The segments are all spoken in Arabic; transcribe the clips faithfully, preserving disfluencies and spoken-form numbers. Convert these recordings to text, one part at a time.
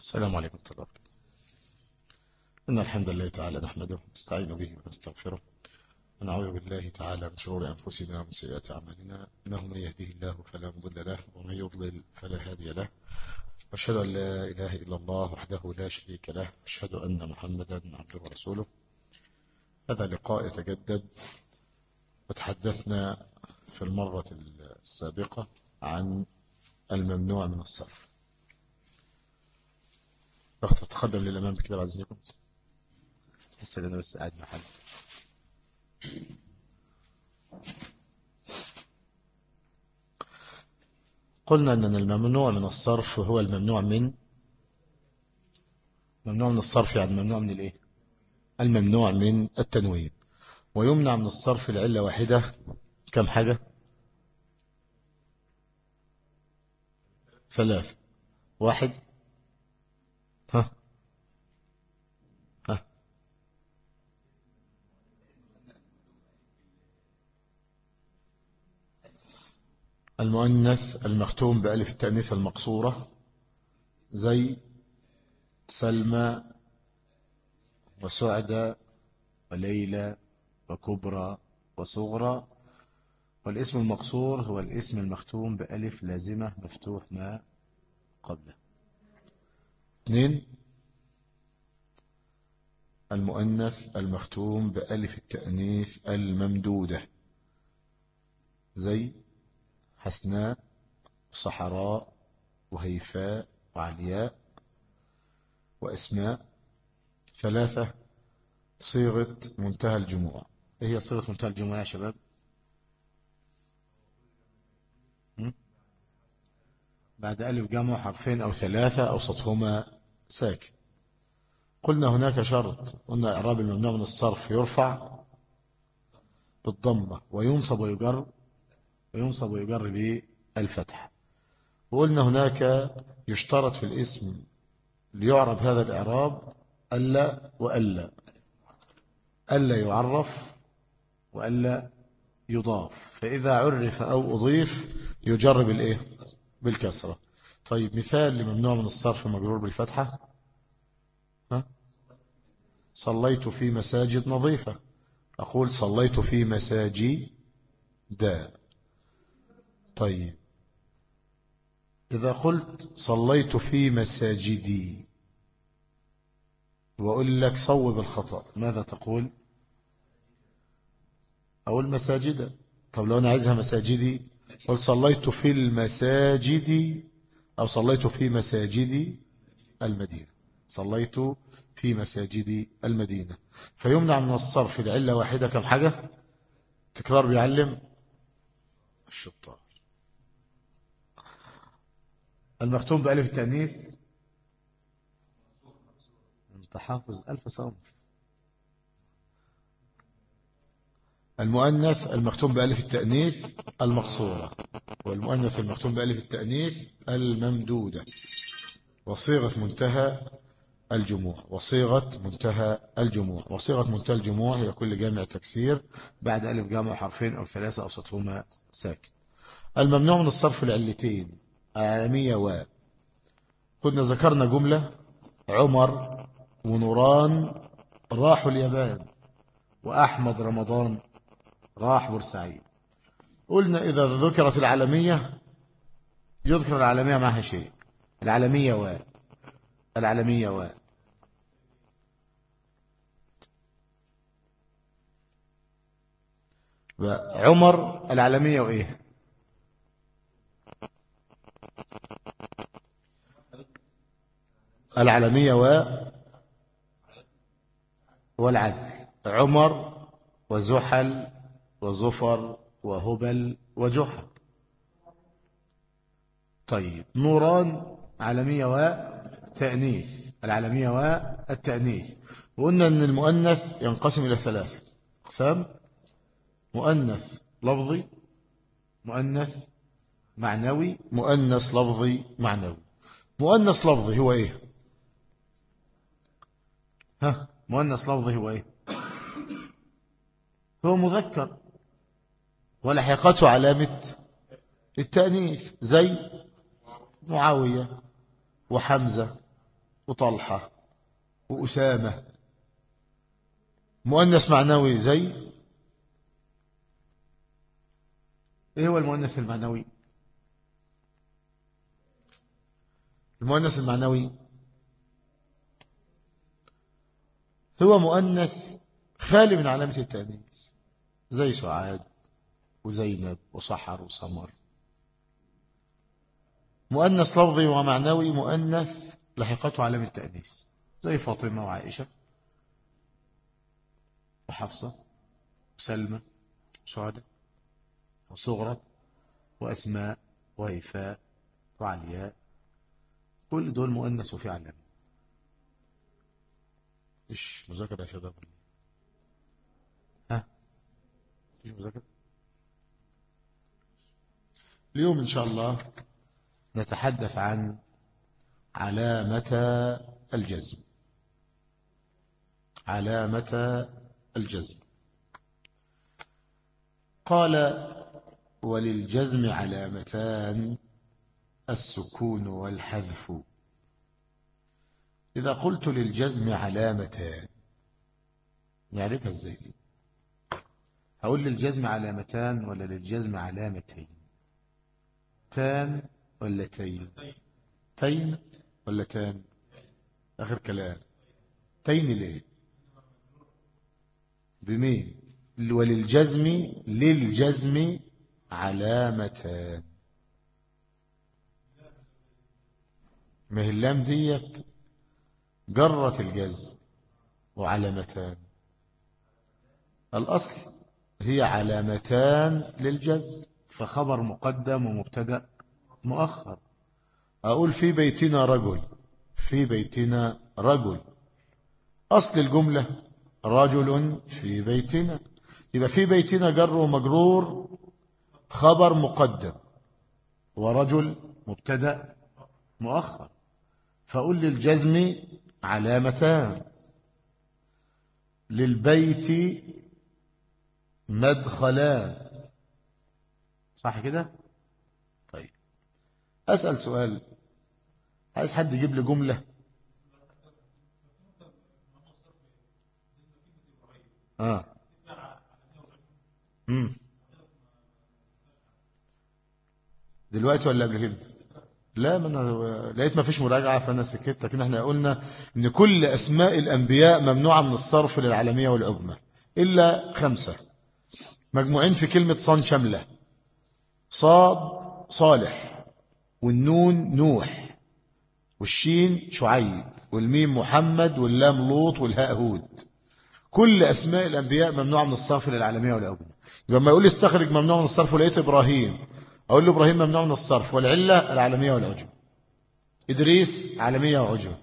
السلام عليكم ورحمة الله وبركاته. إن الحمد لله تعالى نحمده ونستعين به ونستغفره ونعوذ بالله تعالى من شرور أنفسنا ومن سيئات أعمالنا، إنه من يهده الله فلا مضل له ومن يضلل فلا هادي له، وأشهد أن لا إله إلا الله وحده لا شريك له، وأشهد أن محمدا عبده ورسوله. هذا لقاء يتجدد، وتحدثنا في المرة السابقة عن الممنوع من الصرف. أخت تتقدم للأمام بكده بعد إذنكم، تحس أن أنا بس قاعد محل. قلنا أن الممنوع من الصرف هو الممنوع من ممنوع من الصرف، يعني ممنوع من الإيه؟ الممنوع من التنوين. ويمنع من الصرف العلة واحدة. كم حاجة؟ ثلاث. واحد. ها ها المؤنث المختوم بألف التأنيث المقصورة، زي سلمى وسعدة وليلى وكبرى وصغرى. والاسم المقصور هو الاسم المختوم بألف لازمة مفتوح ما قبله. اثنين، المؤنث المختوم بألف التأنيث الممدودة، زي حسناء وصحراء وهيفاء وعلياء واسماء. ثلاثة، صيغة منتهى الجموع. ايه هي صيغة منتهى الجموع يا شباب؟ بعد ألف جمع حرفين أو ثلاثة أوسطهما ساكن. قلنا هناك شرط، قلنا إعراب الممنوع من الصرف يرفع بالضمة وينصب ويجر وينصب ويجر بالفتح. وقلنا هناك يشترط في الاسم ليعرب هذا الإعراب ألا وألا، ألا يعرف وألا يضاف. فإذا عرف أو أضيف يجر بالإيه؟ بالكسرة. طيب، مثال لممنوع من الصرف مجرور بالفتحة. ها؟ صليت في مساجد نظيفة، أقول صليت في مساجد. طيب، إذا قلت صليت في مساجدي وأقول لك صوب الخطأ، ماذا تقول؟ أقول مساجد. طب لو أنا عايزها مساجدي، قل صليت في المساجد، أو صليت في مساجد المدينة. صليت في مساجد المدينة. فيمنع من الصرف العلة واحدة. كم حاجة؟ تكرار بيعلم الشطار. المختوم بألف التأنيث، انت حافظ ألف صنف. المؤنث المختوم بألف التأنيث المقصورة، والمؤنث المختوم بألف التأنيث الممدودة، وصيغة منتهى الجموع. وصيغة منتهى الجموع وصيغة منتهى الجموع هي كل جامع تكسير بعد ألف جامع حرفين أو ثلاثة أوسطهما ساكن. الممنوع من الصرف العلتين العالمية و. كنا ذكرنا جملة: عمر ونوران راحوا اليابان، وأحمد رمضان راح بورسعيد. قلنا إذا ذكرت العالمية يذكر العالمية معها شيء. العالمية و العالمية و عمر العالمية وإيه؟ العالمية و والعدل. عمر وزحل وزفر وهبل وجحا. طيب، نوران عالمية وتأنيث. العالمية والتأنيث. وقلنا أن المؤنث ينقسم إلى ثلاثة أقسام: مؤنث لفظي، مؤنث معنوي، مؤنث لفظي معنوي. مؤنث لفظي هو إيه؟ ها مؤنث لفظي هو إيه؟ هو مذكر ولحقته علامة التأنيث، زي معاوية وحمزة وطلحة وأسامة. مؤنث معنوي زي ايه هو المؤنث المعنوي؟ المؤنث المعنوي هو مؤنث خالي من علامة التأنيث زي سعاد وزينب وصحر وسمر. مؤنث لفظي ومعنوي مؤنث لحقته علامة التأنيث زي فاطمة وعائشة وحفصة وسلمى وسعادة وصغرى وأسماء وهيفاء وعلياء. كل دول مؤنث وفي علامة. إيش مذاكرة يا شباب؟ ها إيش مذاكرة؟ اليوم إن شاء الله نتحدث عن علامة الجزم. علامة الجزم. قال وللجزم علامتان السكون والحذف. إذا قلت للجزم علامتان نعرفها ازاي؟ هقول للجزم علامتان ولا للجزم علامتين؟ تان ولا تين؟ تين ولا تان؟ آخر كلام. تين ليه؟ بمين؟ وللجزم للجزم علامتان. ما هي اللام ديت جرت الجزم وعلامتان. الأصل هي علامتان للجزم فخبر مقدم ومبتدأ مؤخر. أقول في بيتنا رجل، في بيتنا رجل، أصل الجملة رجل في بيتنا، يبقى في بيتنا جر ومجرور خبر مقدم ورجل مبتدأ مؤخر. فأقول للجزم علامتان. للبيت مدخلان. صح كده؟ طيب أسأل سؤال. عايز حد يجيب لي جملة. آه مم. دلوقتي ولا قبل كده؟ لا، ما انا لقيت ما فيش مراجعه فانا سكت. لكن احنا قلنا ان كل اسماء الانبياء ممنوعه من الصرف للعالميه والعجمه الا خمسه مجموعين في كلمه صن شامله. صاد صالح، والنون نوح، والشين شعيب، والميم محمد، واللام لوط، والهاء هود. كل اسماء الانبياء ممنوعه من الصرف للعالميه والعجمه. لما يقول لي استخرج ممنوع من الصرف ولقيت ابراهيم أقول له إبراهيم ممنوع من الصرف والعلة العالمية والعجم. إدريس عالمية وعجم.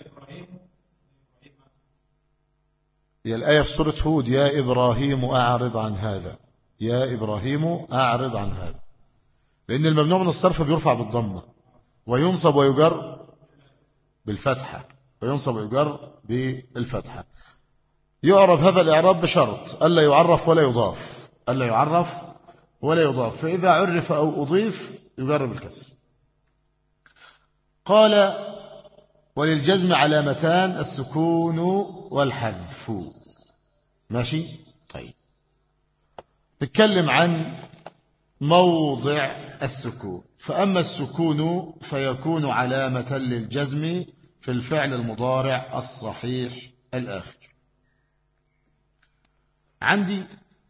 هي الآية في سورة هود يا إبراهيم أعرض عن هذا. يا إبراهيم أعرض عن هذا. لأن الممنوع من الصرف بيرفع بالضمة وينصب ويجر بالفتحة، وينصب ويجر بالفتحة. يعرب هذا الإعراب بشرط ألا يعرف ولا يضاف. ألا يعرف ولا يضاف. فإذا عرف أو أضيف يجرب الكسر. قال وللجزم علامتان السكون والحذف. ماشي. طيب نتكلم عن موضع السكون. فأما السكون فيكون علامة للجزم في الفعل المضارع الصحيح الآخر. عندي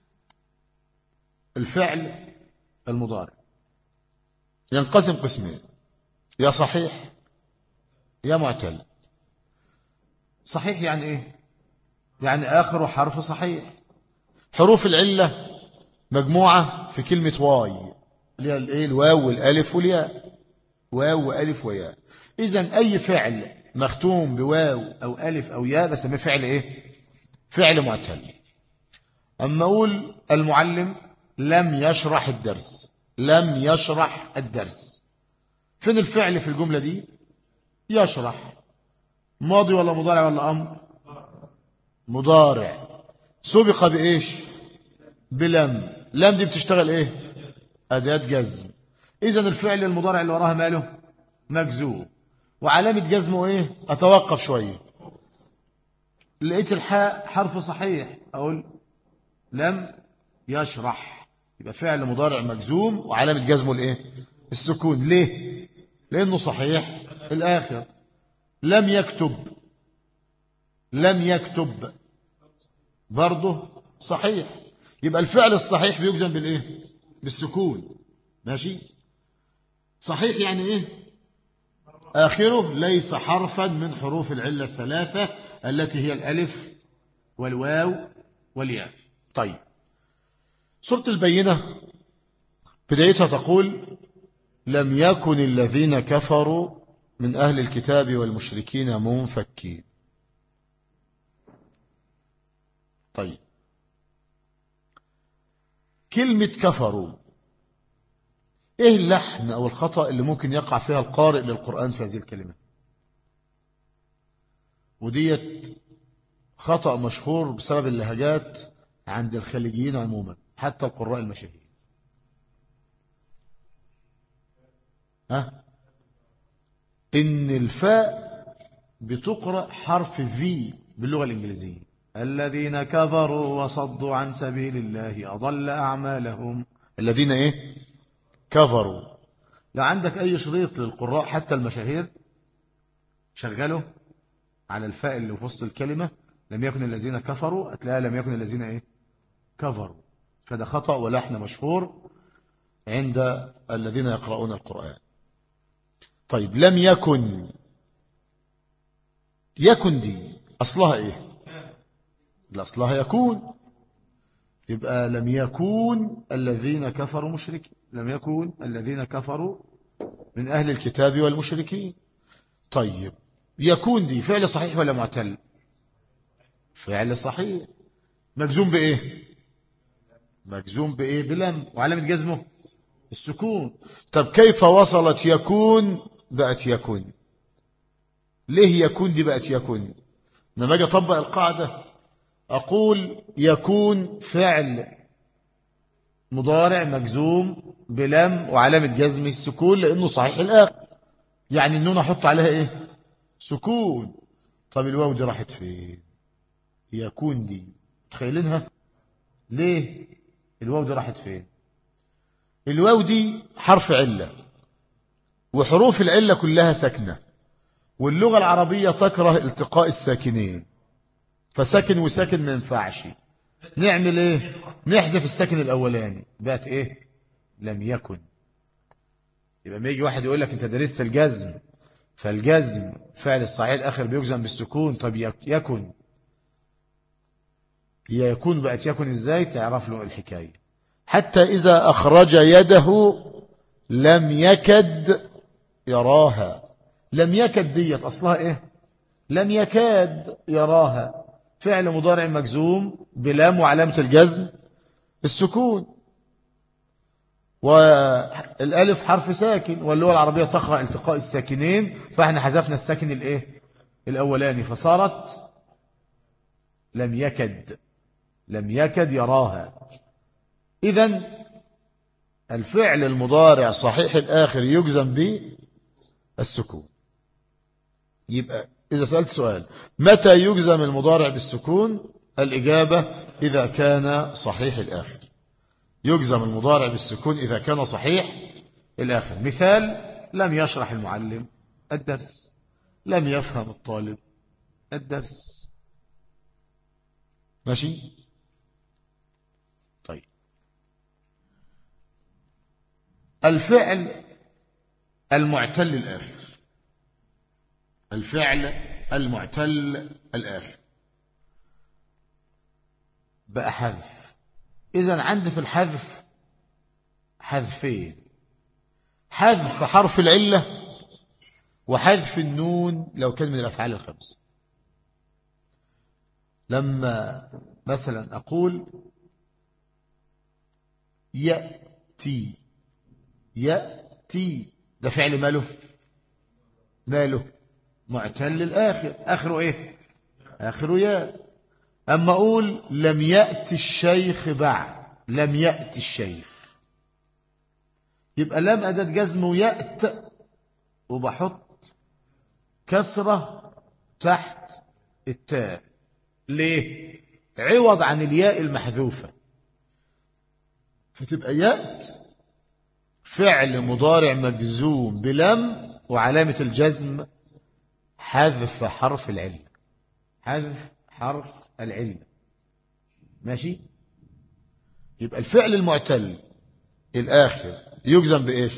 الفعل المضارع ينقسم قسمين، يا صحيح يا معتل. صحيح يعني ايه؟ يعني آخر حرف صحيح. حروف العلة مجموعة في كلمة واي اللي هي الايه؟ الواو والالف والياء. واو والف وياء. اذن اي فعل مختوم بواو او الف او ياء بسميه فعل ايه؟ فعل معتل. اما اقول المعلم لم يشرح الدرس، لم يشرح الدرس، فين الفعل في الجملة دي؟ يشرح. ماضي ولا مضارع ولا أمر؟ مضارع. سبق بإيش؟ بلم. لم دي بتشتغل إيه؟ أداة جزم. إذن الفعل المضارع اللي وراها ماله؟ مجزوم. وعلامة جزمه إيه؟ أتوقف شوية، لقيت الحاء حرف صحيح أقول لم يشرح، يبقى فعل مضارع مجزوم وعلامة جزمه الإيه؟ السكون. ليه؟ لأنه صحيح الآخر. لم يكتب، لم يكتب برضه صحيح، يبقى الفعل الصحيح بيجزم بالإيه؟ بالسكون. ماشي؟ صحيح يعني إيه؟ آخره ليس حرفا من حروف العلة الثلاثة التي هي الألف والواو والياء. طيب، سورة البينة بدايتها تقول لم يكن الذين كفروا من أهل الكتاب والمشركين منفكين. طيب، كلمة كفروا إيه اللحن أو الخطأ اللي ممكن يقع فيها القارئ للقرآن في هذه الكلمة؟ وديت خطأ مشهور بسبب اللهجات عند الخليجيين عموما، حتى القراء المشاهير. ها؟ إن الفاء بتقرأ حرف في باللغة الإنجليزية. الذين كفروا وصدوا عن سبيل الله أضل أعمالهم. الذين إيه؟ كفروا. لو عندك أي شريط للقراء حتى المشاهير شغله على الفاء اللي في وسط الكلمة، لم يكن الذين كفروا، هتلاقيها لم يكن الذين إيه؟ كفروا. فده خطأ ولحن مشهور عند الذين يقرؤون القرآن. طيب، لم يكن، يكن دي أصلها إيه؟ أصلها يكون، يبقى لم يكون الذين كفروا مشركين، لم يكن الذين كفروا من أهل الكتاب والمشركين. طيب، يكون دي فعل صحيح ولا معتل؟ فعل صحيح. مجزوم بإيه؟ مجزوم بإيه؟ بلم، وعلامة جزمه السكون. طب كيف وصلت يكون بقت يكون؟ ليه يكون دي بقت يكون؟ لما اجي اطبق القاعدة أقول يكون فعل مضارع مجزوم بلم وعلامة جزمه السكون لأنه صحيح الآخر، يعني النون أحط عليها إيه؟ سكون. طب الواو دي راحت فين؟ يكون دي تخيلينها ليه؟ الواو دي راحت فين؟ الواو دي حرف علة، وحروف العلة كلها ساكنة، واللغة العربية تكره التقاء الساكنين، فساكن وساكن ما ينفعش. نعمل ايه؟ نحذف الساكن الاولاني، بقت ايه؟ لم يكن. يبقى ما يجي واحد يقول لك انت درست الجزم، فالجزم فعل الصحيح الاخر بيجزم بالسكون. طب يكن، هي يكون بقت يكن ازاي؟ تعرف له الحكايه. حتى اذا اخرج يده لم يكد يراها. لم يكد ديت اصلها ايه؟ لم يكاد يراها، فعل مضارع مجزوم بلام وعلامة الجزم السكون، والالف حرف ساكن، واللغة العربية تقرأ التقاء الساكنين، فاحنا حذفنا الساكن الايه؟ الاولاني، فصارت لم يكد، لم يكد يراها. اذن الفعل المضارع صحيح الاخر يجزم به السكون. يبقى إذا سألت سؤال متى يجزم المضارع بالسكون؟ الإجابة إذا كان صحيح الآخر. يجزم المضارع بالسكون إذا كان صحيح الآخر. مثال: لم يشرح المعلم الدرس، لم يفهم الطالب الدرس. ماشي؟ طيب، الفعل المعتل الآخر، الفعل المعتل الآخر بقى حذف. إذن عندي في الحذف حذفين: حذف حرف العلة وحذف النون لو كان من الأفعال الخمس. لما مثلا أقول يأتي، يأتي ده فعل ماله؟ ماله؟ معتل الآخر، آخره إيه؟ آخره ياء. أما أقول لم يأتي الشيخ بعد، لم يأتي الشيخ، يبقى لم أداة جزم ويأت، وبحط كسرة تحت التاء. ليه؟ عوض عن الياء المحذوفة، فتبقى يأت فعل مضارع مجزوم بلم وعلامة الجزم حذف حرف العلة. حذف حرف العلة. ماشي؟ يبقى الفعل المعتل الآخر يجزم بإيش؟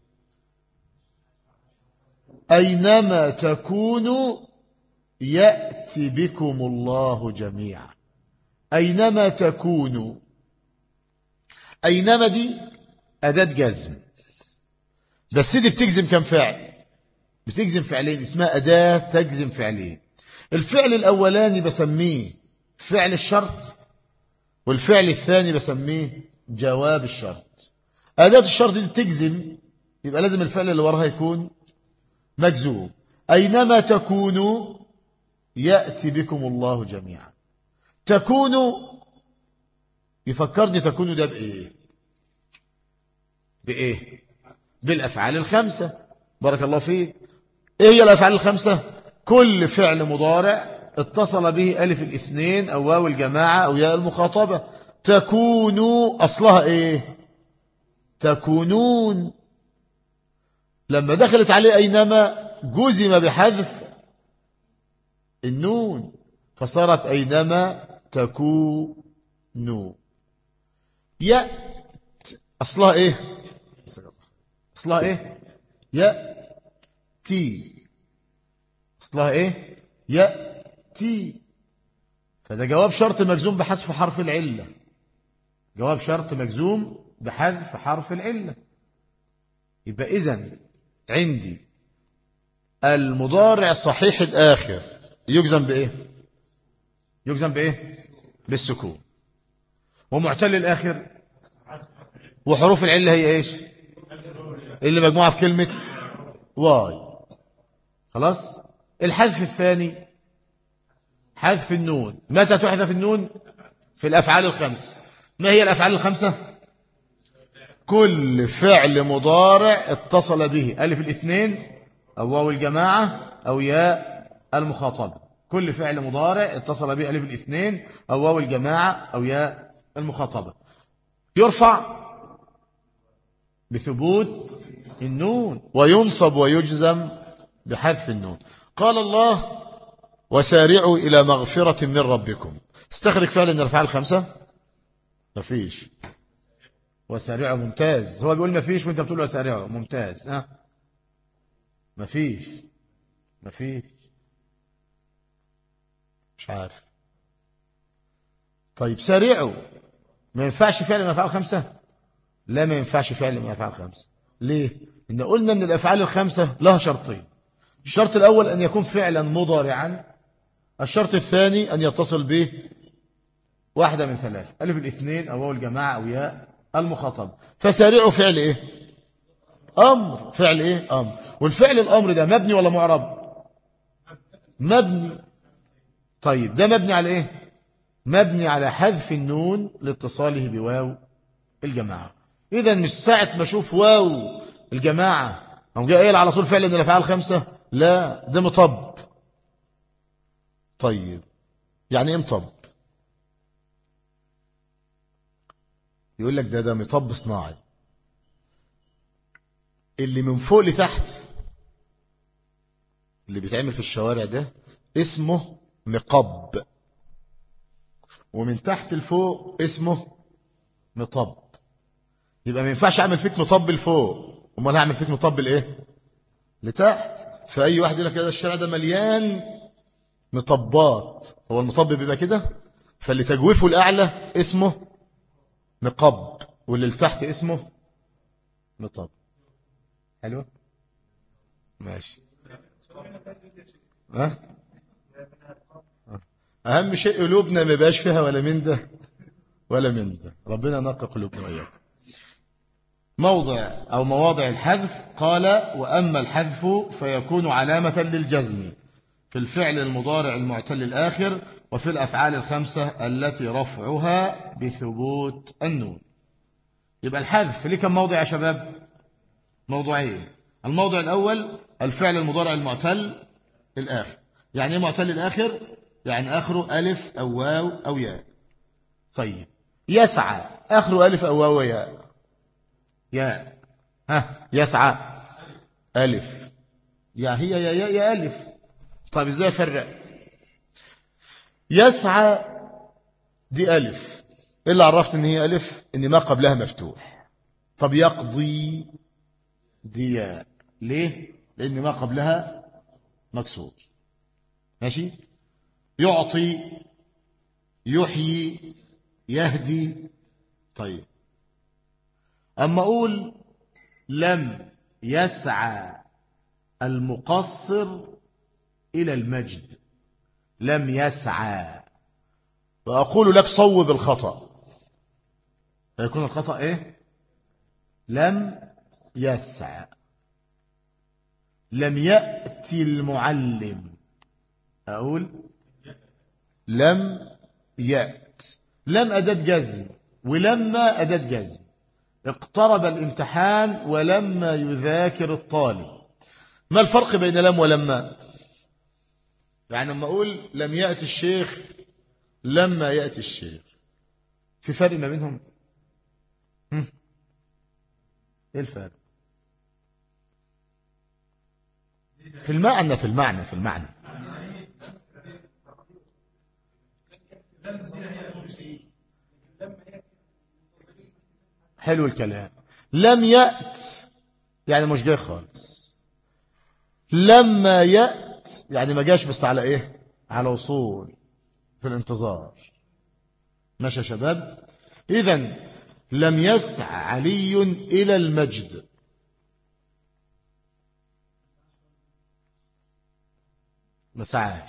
أينما تكونوا يأتي بكم الله جميعا. أينما تكونوا، أينما دي أداة جزم، بس دي بتجزم كم فعل؟ بتجزم فعلين، اسمها أداة تجزم فعلين. الفعل الأولاني بسميه فعل الشرط، والفعل الثاني بسميه جواب الشرط. أداة الشرط دي تجزم، يبقى لازم الفعل اللي وراها يكون مجزوم. أينما تكونوا يأتي بكم الله جميعا. تكونوا يفكرني تكونوا ده بإيه؟ بإيه؟ بالأفعال الخمسة. بارك الله فيك. إيه هي الأفعال الخمسة؟ كل فعل مضارع اتصل به ألف الاثنين أو واو الجماعة أو ياء المخاطبة. تكونوا أصلها إيه؟ تكونون. لما دخلت عليه أينما جزم بحذف النون فصارت أينما تكونوا. يأت أصلها إيه؟ أصلها إيه؟ يأتي. أصلها إيه؟ يأتي. فده جواب شرط مجزوم بحذف حرف العلة. جواب شرط مجزوم بحذف حرف العلة. يبقى إذن عندي المضارع صحيح الآخر يجزم بإيه؟ يجزم بإيه؟ بالسكون. ومعتل الآخر وحروف العلة هي إيش؟ اللي مجموعة في كلمة واي. خلاص. الحذف الثاني حذف النون. متى تحذف النون؟ في الأفعال الخمسة. ما هي الأفعال الخمسة؟ كل فعل مضارع اتصل به ألف الاثنين أو واو الجماعة أو ياء المخاطبة. كل فعل مضارع اتصل به ألف الاثنين أو واو الجماعة أو ياء المخاطبة يرفع بثبوت النون وينصب ويجزم بحذف النون. قال الله وسارعوا إلى مغفرة من ربكم. استخرج فعل من الأفعال الخمسة. مفيش. وسارعوا ممتاز. هو بيقول مفيش وانت بتقول وسارعوا ممتاز. ها مفيش. مفيش. مش عارف. طيب سارعوا ما ينفعش فعل من الأفعال الخمسة؟ لا ما ينفعش فعل من الأفعال الخمسة. ليه؟ إن قلنا أن الأفعال الخمسة لها شرطين. الشرط الأول أن يكون فعلا مضارعا. الشرط الثاني أن يتصل به واحدة من ثلاث ألف الاثنين أو واو الجماعة أو ياء المخاطبة. فسارعوا فعل إيه؟ أمر. فعل إيه؟ أمر. والفعل الأمر ده مبني ولا معرب؟ مبني. طيب ده مبني على إيه؟ مبني على حذف النون لاتصاله بواو الجماعة. إذا مش ساعة ما أشوف واو الجماعة هم جاء قايل على طول فعل من الأفعال الخمسة. لا ده مطب. طيب يعني إيه مطب؟ يقول لك ده ده مطب صناعي. اللي من فوق لتحت اللي بيتعمل في الشوارع ده اسمه مقب، ومن تحت لفوق اسمه مطب. يبقى ما ينفعش اعمل فيك مطب لفوق، امال هعمل فيك مطب لايه؟ لتحت. فاي واحد يقول لك كده الشارع ده مليان مطبات. هو المطب بيبقى كده. فاللي تجويفه الاعلى اسمه مقب واللي لتحت اسمه مطب. حلو ماشي. ها اهم شيء قلوبنا ما يبقاش فيها ولا من ده ولا من ده. ربنا نقى قلوبنا وإياك. موضع أو مواضع الحذف. قال وأما الحذف فيكون علامة للجزم في الفعل المضارع المعتل الآخر وفي الأفعال الخمسة التي رفعها بثبوت النون. يبقى الحذف ليه كم موضع يا شباب؟ موضوعين. الموضع الأول الفعل المضارع المعتل الآخر. يعني ايه معتل الآخر؟ يعني آخره ألف أو واو أو ياء. طيب يسعى آخره ألف أو واو ياء. ياء. ها يسعى ألف، يا هي يا ياء يا ألف. طيب ازاي افرق؟ يسعى دي ألف، إيه اللي عرفت ان هي ألف؟ ان ما قبلها مفتوح. طب يقضي دي ياء، ليه؟ لان ما قبلها مكسور. ماشي. يعطي، يحيي، يهدي. طيب أما أقول لم يسعى المقصر إلى المجد، لم يسعى، وأقول لك صوب الخطأ، يكون الخطأ إيه؟ لم يسعى. لم يأتي المعلم، أقول لم يأت. لم أداة جزم، ولما أداة جزم. اقترب الامتحان ولما يذاكر الطالب. ما الفرق بين لم ولما؟ يعني لما أقول لم يأتي الشيخ، لما يأتي الشيخ، في فرق ما بينهم؟ هم؟ ايه الفرق؟ في المعنى، في المعنى في المعنى حلو الكلام. لم يأت يعني مش جاي خالص. لما يأت يعني ما جاش، بس على ايه؟ على وصول، في الانتظار. ماشي يا شباب. إذن لم يسع علي إلى المجد. ما سعاش.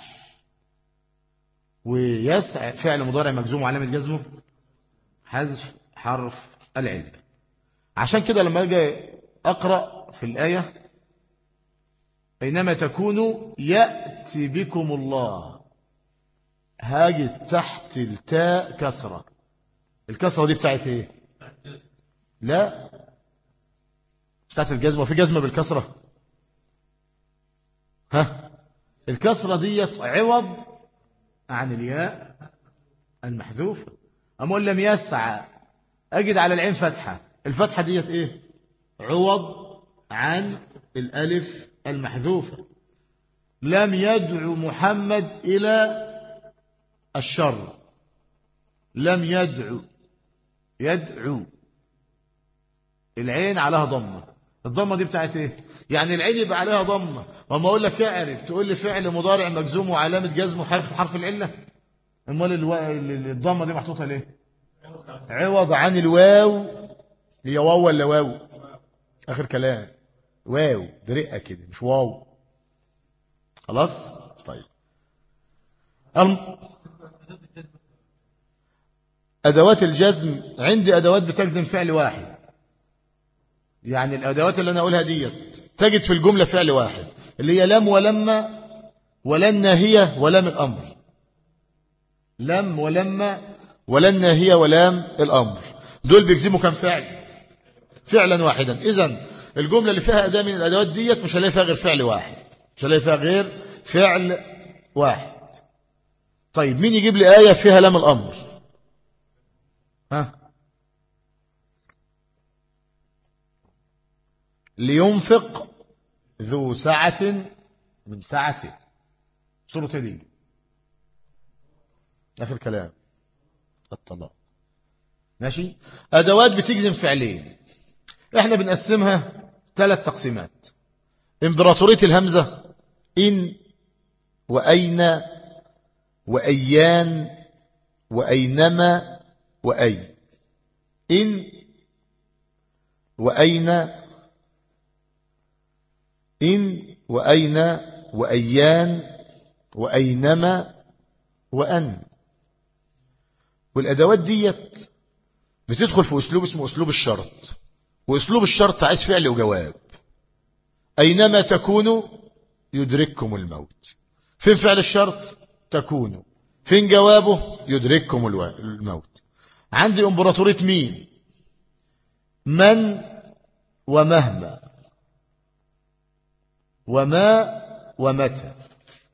ويسع فعل مضارع مجزوم وعلامة جزمه حذف حرف العلة. عشان كده لما اجي أقرأ في الآية أينما تكونوا يأتي بكم الله، هاجي تحت التاء كسرة. الكسرة دي بتاعت ايه؟ لا بتاعت الجزمة. وفي جزمة بالكسرة؟ ها، الكسرة دي عوض عن الياء المحذوفة. أقول لم يسعى، أجد على العين فتحة. الفتحة دي ايه؟ عوض عن الألف المحذوفة. لم يدعو محمد إلى الشر. لم يدعو، يدعو العين عليها ضمة. الضمة دي بتاعت ايه؟ يعني العين يبقى عليها ضمة، وما اقول لك اعرف تقول لي فعل مضارع مجزوم وعلامة جزمه حرف حرف العلة. امال الو... الضمة دي محطوطة ليه؟ عوض عن الواو. هي واو ولا واو؟ اخر كلام واو برقة كده، مش واو. خلاص. طيب الم... أدوات الجزم عندي أدوات بتجزم فعل واحد. يعني الأدوات اللي أنا أقولها دي تجد في الجملة فعل واحد، اللي هي لم ولما ولا الناهية ولام الأمر. لم ولما ولا الناهية ولام الأمر، دول بيجزموا كم فعل؟ فعلا واحدا. إذن الجملة اللي فيها أداة من الأدوات ديت مش هلاقي فيها غير فعل واحد، مش هلاقي فيها غير فعل واحد. طيب مين يجيب لي آية فيها لام الأمر؟ ها، لينفق ذو سعة من سعته. سورة دي آخر كلام الطلاق. ماشي. أدوات بتجزم فعلين، احنا بنقسمها ثلاث تقسيمات. إمبراطورية الهمزة، إن وأين وأيان وأينما وأي. إن وأين، إن وأين وأيان وأينما وأن. والأدوات ديت بتدخل في أسلوب اسمه أسلوب الشرط. وأسلوب الشرط عايز فعل وجواب. أينما تكونوا يدرككم الموت. فين فعل الشرط؟ تكونوا. فين جوابه؟ يدرككم الموت. عندي إمبراطورية مين؟ من ومهما وما ومتى.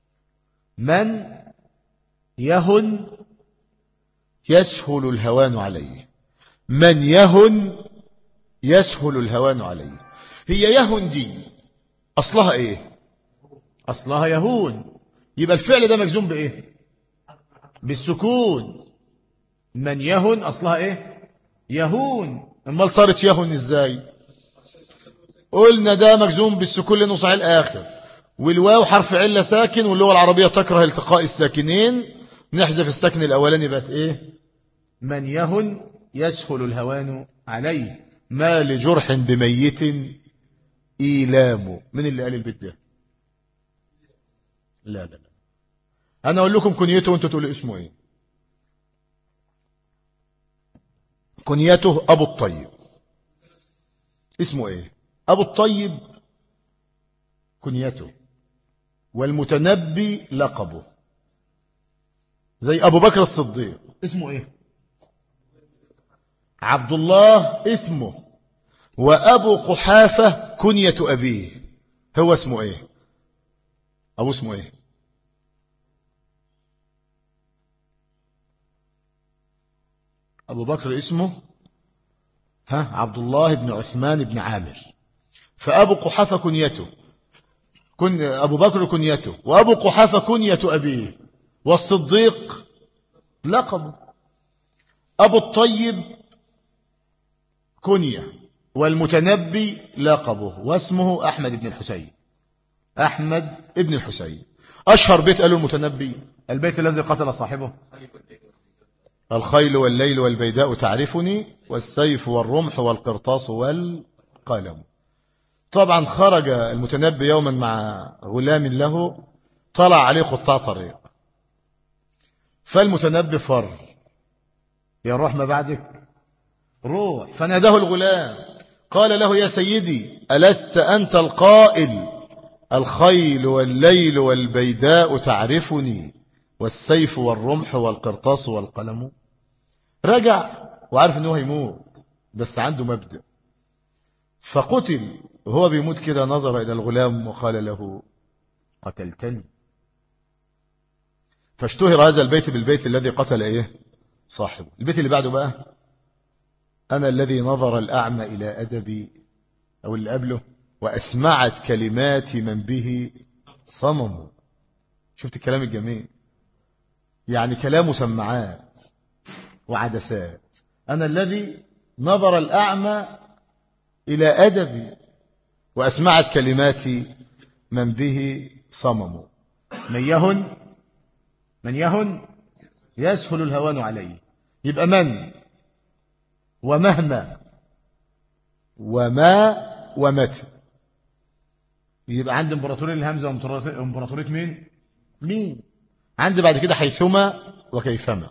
من يهن يسهل الهوان عليه. من يهن يسهل الهوان عليه. هي يهن دي أصلها إيه؟ أصلها يهون. يبقى الفعل ده مجزوم بإيه؟ بالسكون. من يهن أصلها إيه؟ يهون. امال صارت يهن إزاي؟ قلنا ده مجزوم بالسكون لأنه صحيح الآخر، والواو حرف علة ساكن، واللغة العربية تكره التقاء الساكنين، نحذف الساكن الأولاني بقت إيه؟ من يهن يسهل الهوان عليه. ما لجرح بميت إيلام. من اللي قال البيت ده؟ لا لا لا، أنا أقول لكم كنيته وأنتوا تقولوا اسمه إيه. كنيته أبو الطيب. اسمه إيه؟ أبو الطيب كنيته، والمتنبي لقبه. زي أبو بكر الصديق اسمه إيه؟ عبد الله اسمه. وأبو قحافة كنية أبيه. هو اسمه إيه؟ أبو اسمه إيه؟ أبو بكر اسمه ها عبد الله بن عثمان بن عامر. فأبو قحافة كنيته، كن أبو بكر كنيته، وأبو قحافة كنية أبيه، والصديق لقبه. أبو الطيب كنية، والمتنبي لقبه، واسمه أحمد بن الحسين. أحمد بن الحسين. أشهر بيت قاله المتنبي البيت الذي قتل صاحبه: الخيل والليل والبيداء تعرفني، والسيف والرمح والقرطاس والقلم. طبعا خرج المتنبي يوما مع غلام له، طلع عليه قطاع طريق، فالمتنبي فر: يا روح ما بعدك روح. فناداه الغلام قال له: يا سيدي، ألست أنت القائل الخيل والليل والبيداء تعرفني، والسيف والرمح والقرطاس والقلم؟ رجع وعارف أنه هيموت، بس عنده مبدأ. فقتل وهو بيموت كده، نظر إلى الغلام وقال له: قتلتني. فاشتهر هذا البيت بالبيت الذي قتل إيه؟ صاحبه. البيت اللي بعده بقى: أنا الذي نظر الأعمى إلى أدبي، أو اللي قبله: وأسمعت كلمات من به صمم. شفت الكلام الجميل؟ يعني كلامه سماعات وعدسات. أنا الذي نظر الأعمى إلى أدبي، وأسمعت كلمات من به صمم. من يهن من يهن يسهل الهوان عليه. يبقى من ومهما وما ومتى. يبقى عند امبراطورية الهمزة وامبراطورية مين؟ مين. عندي بعد كده حيثما وكيفما.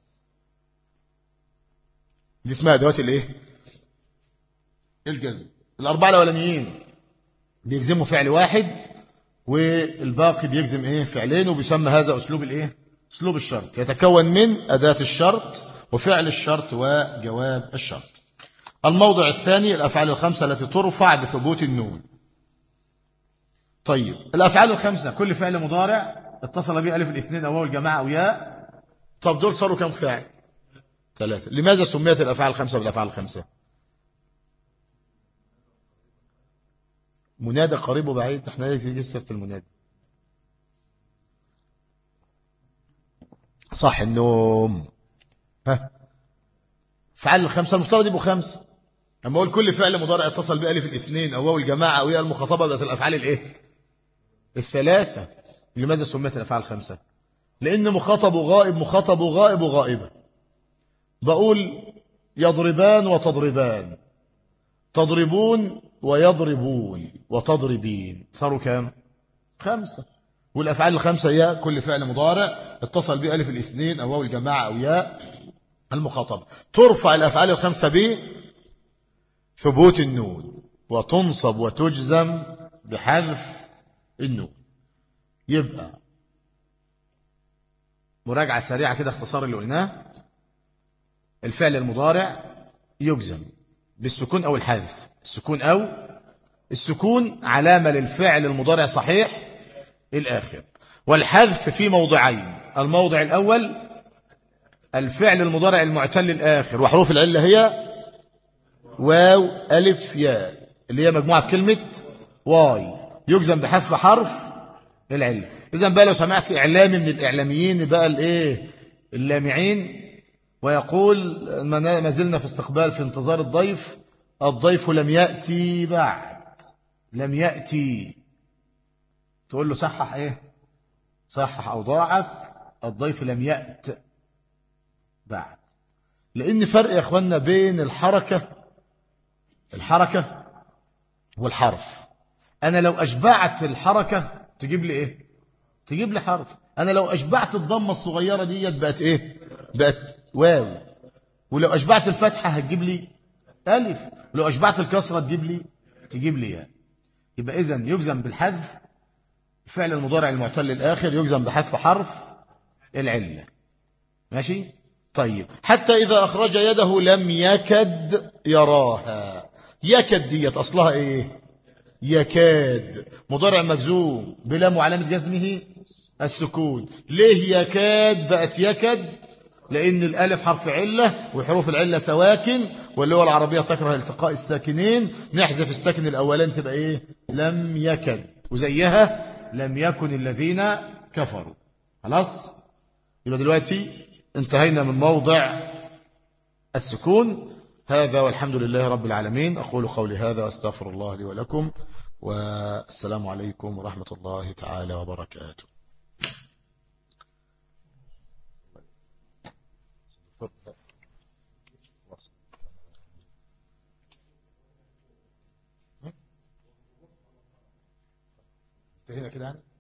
دي اسمها ادوات الايه؟ الجزم. الاربعه الاولانيين بيجزموا فعل واحد، والباقي بيجزم ايه؟ فعلين، وبيسمى هذا اسلوب الايه؟ اسلوب الشرط. يتكون من اداه الشرط وفعل الشرط وجواب الشرط. الموضع الثاني: الافعال الخمسه التي ترفع بثبوت النون. طيب، الافعال الخمسه كل فعل مضارع اتصل به الف الاثنين او واو الجماعه او ياء. طب دول صاروا كم فعل؟ ثلاثه. لماذا سميت الافعال الخمسه بالافعال الخمسه؟ منادى قريب وبعيد. احنا نيجي سيره المنادى. صح النوم. ها، فعل الخمسه المفترض يبقوا خمسه. لما اقول كل فعل مضارع اتصل بالف الاثنين او واو الجماعه او ياء المخاطبه، بقت الافعال الايه؟ الثلاثه. لماذا سميت الافعال الخمسه؟ لان مخاطب وغائب، مخاطب وغائب وغائبه. بقول يضربان وتضربان، تضربون ويضربون وتضربين، صاروا كام؟ خمسة. والأفعال الخمسة هي كل فعل مضارع اتصل به ألف الاثنين أو واو الجماعة أو ياء المخاطبة. ترفع الأفعال الخمسة به ثبوت النون، وتنصب وتجزم بحذف النون. يبقى مراجعة سريعة كده، اختصار اللي قلناه: الفعل المضارع يجزم بالسكون أو الحذف. السكون أو السكون علامة للفعل المضارع صحيح الآخر. والحذف في موضعين. الموضع الأول الفعل المضارع المعتل الآخر وحروف العلة هي واو ألف ياء اللي هي مجموعة في كلمة واي، يجزم بحذف حرف العلة. إذن بقى لو سمعت إعلامي من الإعلاميين بقى الإيه اللامعين ويقول ما زلنا في استقبال في انتظار الضيف، الضيف لم يأتي بعد، لم يأتي، تقول له صحح إيه، صحح أوضاعك، الضيف لم يأت بعد. لأن فرق يا أخوانا بين الحركة الحركة والحرف. أنا لو أشبعت الحركة تجيب لي إيه، تجيب لي حرف. أنا لو أشبعت الضمة الصغيرة دي بقت إيه، بقت واو. ولو أشبعت الفتحة هتجيب لي ألف، ولو أشبعت الكسرة تجيب لي تجيب لي ياء. يبقى إذن يجزم بالحذف فعل المضارع المعتل الآخر، يجزم بحذف حرف العلة. ماشي. طيب حتى إذا أخرج يده لم يكد يراها. يكد ديت أصلها إيه، يكاد، مضارع مجزوم بلام وعلامة جزمه السكون. ليه يكاد بقت يكد؟ لأن الألف حرف علة وحروف العلة سواكن، واللغة العربية تكره التقاء الساكنين، نحذف الساكن الأولين تبقى إيه، لم يكد، وزيها لم يكن الذين كفروا. خلاص. يبقى دلوقتي انتهينا من موضع السكون. هذا والحمد لله رب العالمين. أقول قولي هذا واستغفر الله لي ولكم، والسلام عليكم ورحمة الله تعالى وبركاته. انتهينا كده يعني.